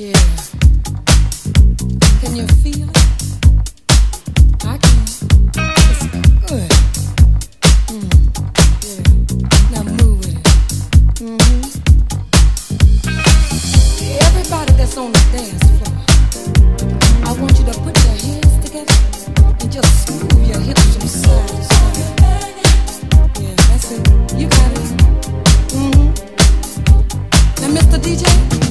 Can you feel it? I can. It's good. Yeah. Now move with it. Everybody that's on the dance floor, I want you to put your hands together and just move your hips from side to side. Yeah, that's it. You got it. Now, Mr. DJ,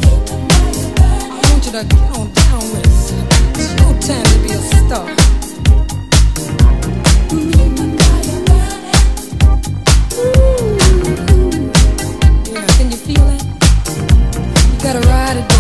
I want you to get on down with us. It's your time to be a star. Yeah, can you feel it? You gotta ride it.